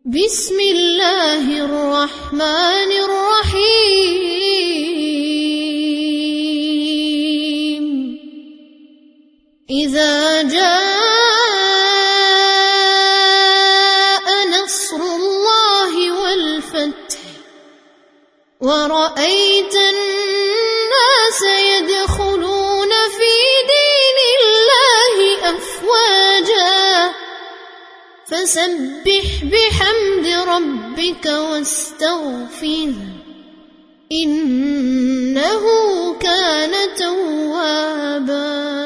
बिस्मिल्लाहिर्रहमानिर्रहीम। इज़ा जाअ नस्रुल्लाहि वल फत्ह वरअयत अन्नास यदखुलून फी दीनिल्लाहि अफ़वाजा फसब्बिह बिहम्दि रब्बिक वस्तगफिर इन्नहु कान तव्वाबा।